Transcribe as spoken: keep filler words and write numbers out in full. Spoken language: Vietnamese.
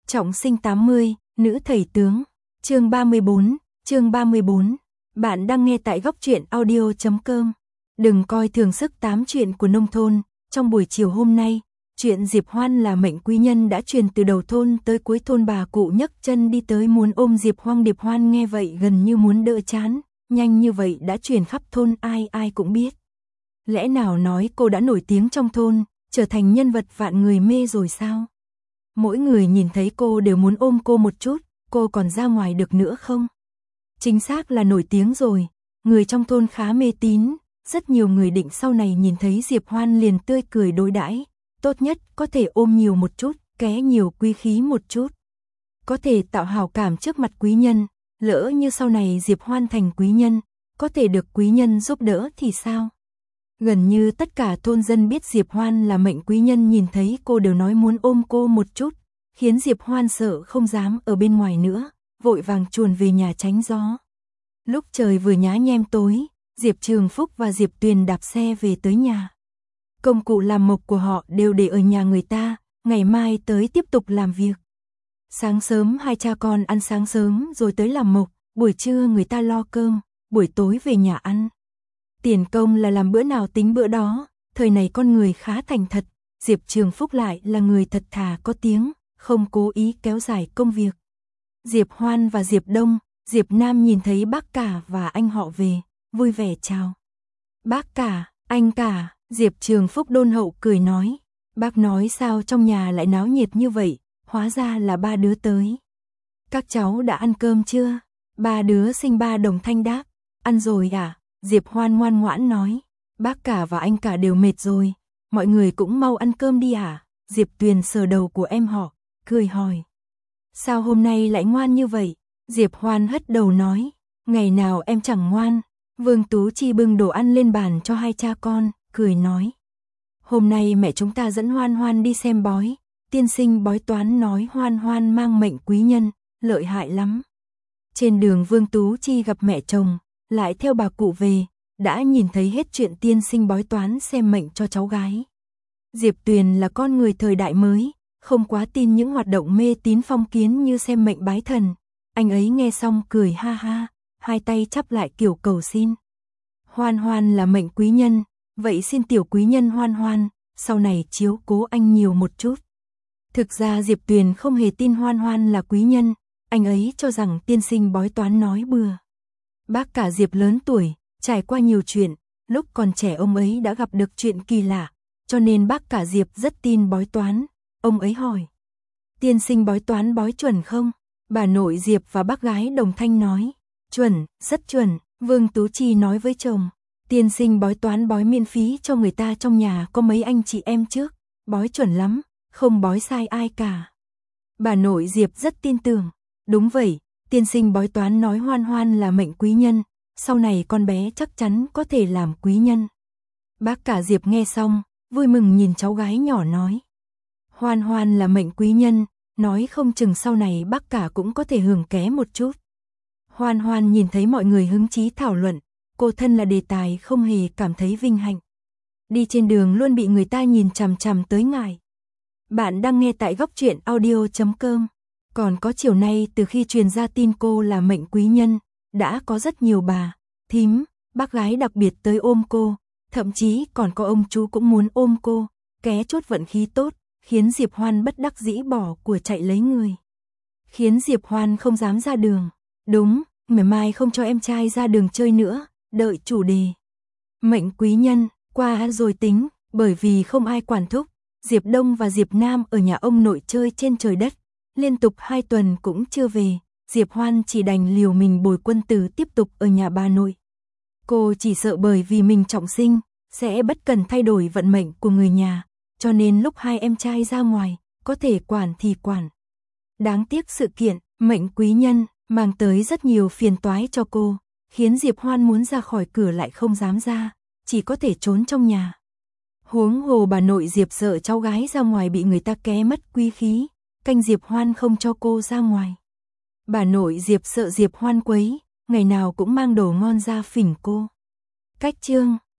Trọng sinh tám mươi, nữ thầy tướng. Chương ba mươi bốn, chương ba mươi bốn. Bạn đang nghe tại góc truyện audio chấm com. Đừng coi thường sức tám chuyện của nông thôn. Trong buổi chiều hôm nay, chuyện Diệp Hoan là mệnh quý nhân đã truyền từ đầu thôn tới cuối thôn. Bà cụ nhấc chân đi tới muốn ôm Diệp Hoang. Diệp Hoan nghe vậy gần như muốn đỡ chán, nhanh như vậy đã truyền khắp thôn, ai ai cũng biết. Lẽ nào nói cô đã nổi tiếng trong thôn, trở thành nhân vật vạn người mê rồi sao? Mỗi người nhìn thấy cô đều muốn ôm cô một chút, cô còn ra ngoài được nữa không? Chính xác là nổi tiếng rồi, người trong thôn khá mê tín, rất nhiều người định sau này nhìn thấy Diệp Hoan liền tươi cười đối đãi, tốt nhất có thể ôm nhiều một chút, ké nhiều quý khí một chút. Có thể tạo hảo cảm trước mặt quý nhân, lỡ như sau này Diệp Hoan thành quý nhân, có thể được quý nhân giúp đỡ thì sao? Gần như tất cả thôn dân biết Diệp Hoan là mệnh quý nhân, nhìn thấy cô đều nói muốn ôm cô một chút, khiến Diệp Hoan sợ không dám ở bên ngoài nữa, vội vàng chuồn về nhà tránh gió. Lúc trời vừa nhá nhem tối, Diệp Trường Phúc và Diệp Tuyền đạp xe về tới nhà. Công cụ làm mộc của họ đều để ở nhà người ta, ngày mai tới tiếp tục làm việc. Sáng sớm hai cha con ăn sáng sớm rồi tới làm mộc, buổi trưa người ta lo cơm, buổi tối về nhà ăn. Tiền công là làm bữa nào tính bữa đó, thời này con người khá thành thật, Diệp Trường Phúc lại là người thật thà có tiếng, không cố ý kéo dài công việc. Diệp Hoan và Diệp Đông, Diệp Nam nhìn thấy bác cả và anh họ về, vui vẻ chào. Bác cả, anh cả, Diệp Trường Phúc đôn hậu cười nói, bác nói sao trong nhà lại náo nhiệt như vậy, hóa ra là ba đứa tới. Các cháu đã ăn cơm chưa? Ba đứa sinh ba đồng thanh đáp, ăn rồi à? Diệp Hoan ngoan ngoãn nói, bác cả và anh cả đều mệt rồi, mọi người cũng mau ăn cơm đi à? Diệp Tuyền sờ đầu của em họ, cười hỏi, sao hôm nay lại ngoan như vậy? Diệp Hoan hất đầu nói, ngày nào em chẳng ngoan. Vương Tú Chi bưng đồ ăn lên bàn cho hai cha con, cười nói, hôm nay mẹ chúng ta dẫn Hoan Hoan đi xem bói, tiên sinh bói toán nói Hoan Hoan mang mệnh quý nhân, lợi hại lắm. Trên đường Vương Tú Chi gặp mẹ chồng, lại theo bà cụ về, đã nhìn thấy hết chuyện tiên sinh bói toán xem mệnh cho cháu gái. Diệp Tuyền là con người thời đại mới, không quá tin những hoạt động mê tín phong kiến như xem mệnh bái thần. Anh ấy nghe xong cười ha ha, hai tay chắp lại kiểu cầu xin. Hoan Hoan là mệnh quý nhân, vậy xin tiểu quý nhân Hoan Hoan, sau này chiếu cố anh nhiều một chút. Thực ra Diệp Tuyền không hề tin Hoan Hoan là quý nhân, anh ấy cho rằng tiên sinh bói toán nói bừa. Bác cả Diệp lớn tuổi, trải qua nhiều chuyện, lúc còn trẻ ông ấy đã gặp được chuyện kỳ lạ, cho nên bác cả Diệp rất tin bói toán. Ông ấy hỏi, tiên sinh bói toán bói chuẩn không? Bà nội Diệp và bác gái đồng thanh nói, chuẩn, rất chuẩn. Vương Tú Chi nói với chồng, tiên sinh bói toán bói miễn phí cho người ta, trong nhà có mấy anh chị em trước, bói chuẩn lắm, không bói sai ai cả. Bà nội Diệp rất tin tưởng, đúng vậy, tiên sinh bói toán nói Hoan Hoan là mệnh quý nhân, sau này con bé chắc chắn có thể làm quý nhân. Bác cả Diệp nghe xong, vui mừng nhìn cháu gái nhỏ nói, Hoan Hoan là mệnh quý nhân, nói không chừng sau này bác cả cũng có thể hưởng ké một chút. Hoan Hoan nhìn thấy mọi người hứng chí thảo luận, cô thân là đề tài không hề cảm thấy vinh hạnh. Đi trên đường luôn bị người ta nhìn chằm chằm tới ngại. Bạn đang nghe tại góc truyện audio chấm com. Còn có chiều nay từ khi truyền ra tin cô là mệnh quý nhân, đã có rất nhiều bà, thím, bác gái đặc biệt tới ôm cô, thậm chí còn có ông chú cũng muốn ôm cô, ké chút vận khí tốt, khiến Diệp Hoan bất đắc dĩ bỏ của chạy lấy người. Khiến Diệp Hoan không dám ra đường. Đúng, ngày mai không cho em trai ra đường chơi nữa, đợi chủ đề. Mệnh quý nhân, qua rồi tính, bởi vì không ai quản thúc, Diệp Đông và Diệp Nam ở nhà ông nội chơi trên trời đất, liên tục hai tuần cũng chưa về, Diệp Hoan chỉ đành liều mình bồi quân tử tiếp tục ở nhà bà nội. Cô chỉ sợ bởi vì mình trọng sinh, sẽ bất cần thay đổi vận mệnh của người nhà, cho nên lúc hai em trai ra ngoài, có thể quản thì quản. Đáng tiếc sự kiện, mệnh quý nhân, mang tới rất nhiều phiền toái cho cô, khiến Diệp Hoan muốn ra khỏi cửa lại không dám ra, chỉ có thể trốn trong nhà. Huống hồ bà nội Diệp sợ cháu gái ra ngoài bị người ta ké mất quý khí, canh Diệp Hoan không cho cô ra ngoài. Bà nội Diệp sợ Diệp Hoan quấy, ngày nào cũng mang đồ ngon ra phỉnh cô. Cách chương